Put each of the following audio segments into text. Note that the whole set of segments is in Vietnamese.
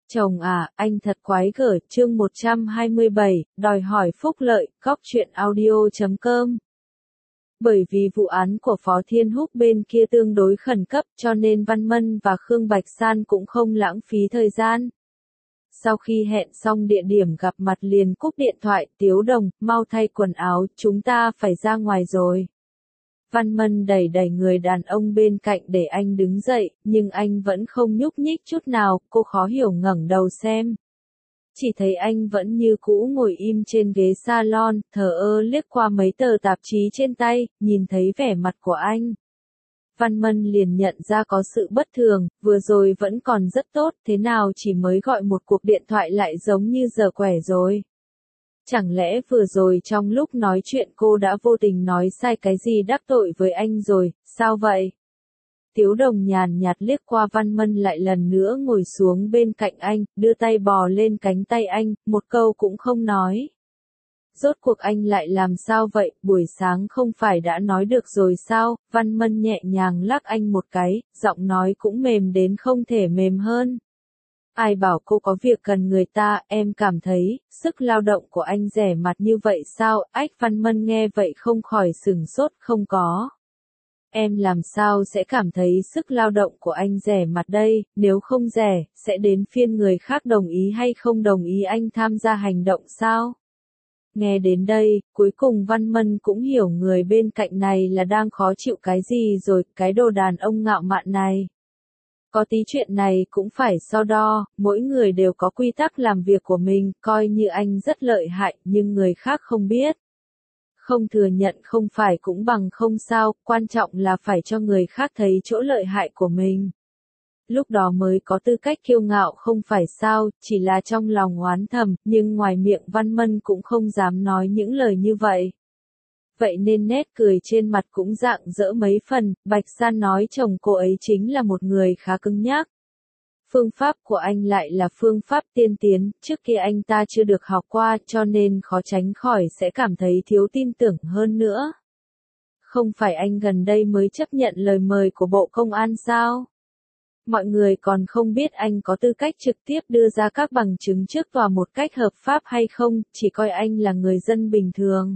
Chồng à, anh thật quái gở, chương 127, đòi hỏi phúc lợi, góc truyện audio.com. Bởi vì vụ án của Phó Thiên Húc bên kia tương đối khẩn cấp cho nên Văn Mân và Khương Bạch San cũng không lãng phí thời gian. Sau khi hẹn xong địa điểm gặp mặt liền cúp điện thoại, Tiếu Đồng, mau thay quần áo, chúng ta phải ra ngoài rồi. Văn Mân đẩy đẩy người đàn ông bên cạnh để anh đứng dậy, nhưng anh vẫn không nhúc nhích chút nào, cô khó hiểu ngẩng đầu xem. Chỉ thấy anh vẫn như cũ ngồi im trên ghế salon, thờ ơ liếc qua mấy tờ tạp chí trên tay, nhìn thấy vẻ mặt của anh. Văn Mân liền nhận ra có sự bất thường, vừa rồi vẫn còn rất tốt, thế nào chỉ mới gọi một cuộc điện thoại lại giống như giờ quẻ rồi. Chẳng lẽ vừa rồi trong lúc nói chuyện cô đã vô tình nói sai cái gì đắc tội với anh rồi, sao vậy? Tiếu Đồng nhàn nhạt liếc qua Văn Mân lại lần nữa ngồi xuống bên cạnh anh, đưa tay bò lên cánh tay anh, một câu cũng không nói. Rốt cuộc anh lại làm sao vậy, buổi sáng không phải đã nói được rồi sao? Văn Mân nhẹ nhàng lắc anh một cái, giọng nói cũng mềm đến không thể mềm hơn. Ai bảo cô có việc cần người ta, em cảm thấy, sức lao động của anh rẻ mạt như vậy sao? Ách, Văn Mân nghe vậy không khỏi sửng sốt, không có. Em làm sao sẽ cảm thấy sức lao động của anh rẻ mạt đây, nếu không rẻ, sẽ đến phiên người khác đồng ý hay không đồng ý anh tham gia hành động sao? Nghe đến đây, cuối cùng Văn Mân cũng hiểu người bên cạnh này là đang khó chịu cái gì rồi, cái đồ đàn ông ngạo mạn này. Có tí chuyện này cũng phải so đo, mỗi người đều có quy tắc làm việc của mình, coi như anh rất lợi hại, nhưng người khác không biết. Không thừa nhận không phải cũng bằng không sao, quan trọng là phải cho người khác thấy chỗ lợi hại của mình. Lúc đó mới có tư cách kiêu ngạo không phải sao, chỉ là trong lòng oán thầm, nhưng ngoài miệng Văn Mân cũng không dám nói những lời như vậy. Vậy nên nét cười trên mặt cũng rạng rỡ mấy phần, Bạch San nói chồng cô ấy chính là một người khá cứng nhắc. Phương pháp của anh lại là phương pháp tiên tiến, trước kia anh ta chưa được học qua cho nên khó tránh khỏi sẽ cảm thấy thiếu tin tưởng hơn nữa. Không phải anh gần đây mới chấp nhận lời mời của Bộ Công an sao? Mọi người còn không biết anh có tư cách trực tiếp đưa ra các bằng chứng trước tòa một cách hợp pháp hay không, chỉ coi anh là người dân bình thường.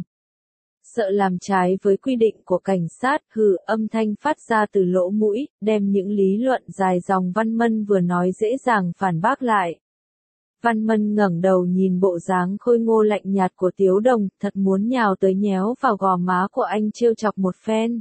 Sợ làm trái với quy định của cảnh sát, hừ, âm thanh phát ra từ lỗ mũi, đem những lý luận dài dòng Văn Mân vừa nói dễ dàng phản bác lại. Văn Mân ngẩng đầu nhìn bộ dáng khôi ngô lạnh nhạt của Tiếu Đồng, thật muốn nhào tới nhéo vào gò má của anh trêu chọc một phen.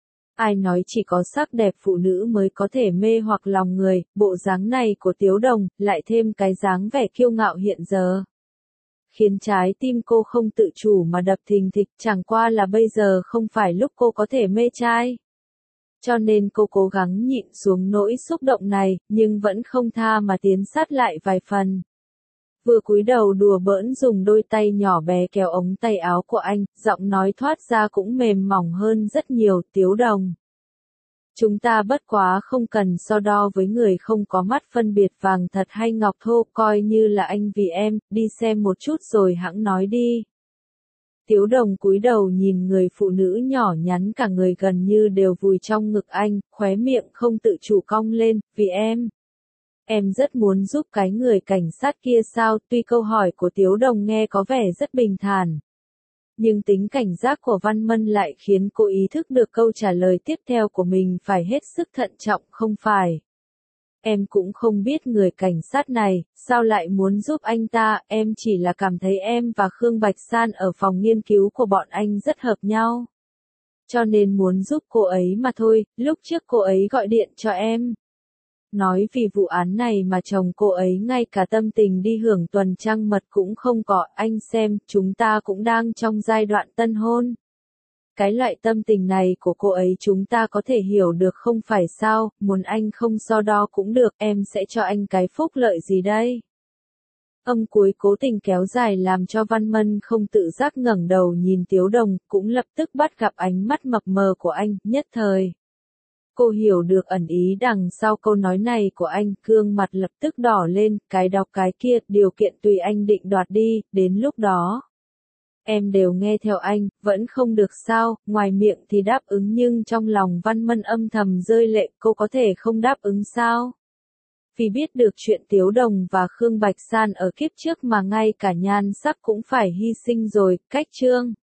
Ai nói chỉ có sắc đẹp phụ nữ mới có thể mê hoặc lòng người, bộ dáng này của Tiếu Đồng, lại thêm cái dáng vẻ kiêu ngạo hiện giờ. Khiến trái tim cô không tự chủ mà đập thình thịch, chẳng qua là bây giờ không phải lúc cô có thể mê trai. Cho nên cô cố gắng nhịn xuống nỗi xúc động này, nhưng vẫn không tha mà tiến sát lại vài phần. Vừa cúi đầu đùa bỡn dùng đôi tay nhỏ bé kéo ống tay áo của anh, giọng nói thoát ra cũng mềm mỏng hơn rất nhiều, Tiếu Đồng. Chúng ta bất quá không cần so đo với người không có mắt phân biệt vàng thật hay ngọc thô, coi như là anh vì em, đi xem một chút rồi hẵng nói đi. Tiếu Đồng cúi đầu nhìn người phụ nữ nhỏ nhắn cả người gần như đều vùi trong ngực anh, khóe miệng không tự chủ cong lên, vì em. Em rất muốn giúp cái người cảnh sát kia sao, tuy câu hỏi của Tiếu Đồng nghe có vẻ rất bình thản. Nhưng tính cảnh giác của Văn Mân lại khiến cô ý thức được câu trả lời tiếp theo của mình phải hết sức thận trọng, không phải. Em cũng không biết người cảnh sát này, sao lại muốn giúp anh ta, em chỉ là cảm thấy em và Khương Bạch San ở phòng nghiên cứu của bọn anh rất hợp nhau. Cho nên muốn giúp cô ấy mà thôi, lúc trước cô ấy gọi điện cho em. Nói vì vụ án này mà chồng cô ấy ngay cả tâm tình đi hưởng tuần trăng mật cũng không có, anh xem, chúng ta cũng đang trong giai đoạn tân hôn. Cái loại tâm tình này của cô ấy chúng ta có thể hiểu được không phải sao, muốn anh không so đo cũng được, em sẽ cho anh cái phúc lợi gì đây? Âm cuối cố tình kéo dài làm cho Văn Mân không tự giác ngẩng đầu nhìn Tiếu Đồng, cũng lập tức bắt gặp ánh mắt mập mờ của anh, nhất thời. Cô hiểu được ẩn ý đằng sau câu nói này của anh, gương mặt lập tức đỏ lên, cái đọc cái kia, điều kiện tùy anh định đoạt đi, đến lúc đó. Em đều nghe theo anh, vẫn không được sao, ngoài miệng thì đáp ứng nhưng trong lòng Văn Mân âm thầm rơi lệ, cô có thể không đáp ứng sao? Vì biết được chuyện Tiếu Đồng và Khương Bạch San ở kiếp trước mà ngay cả nhan sắc cũng phải hy sinh rồi, cách chương.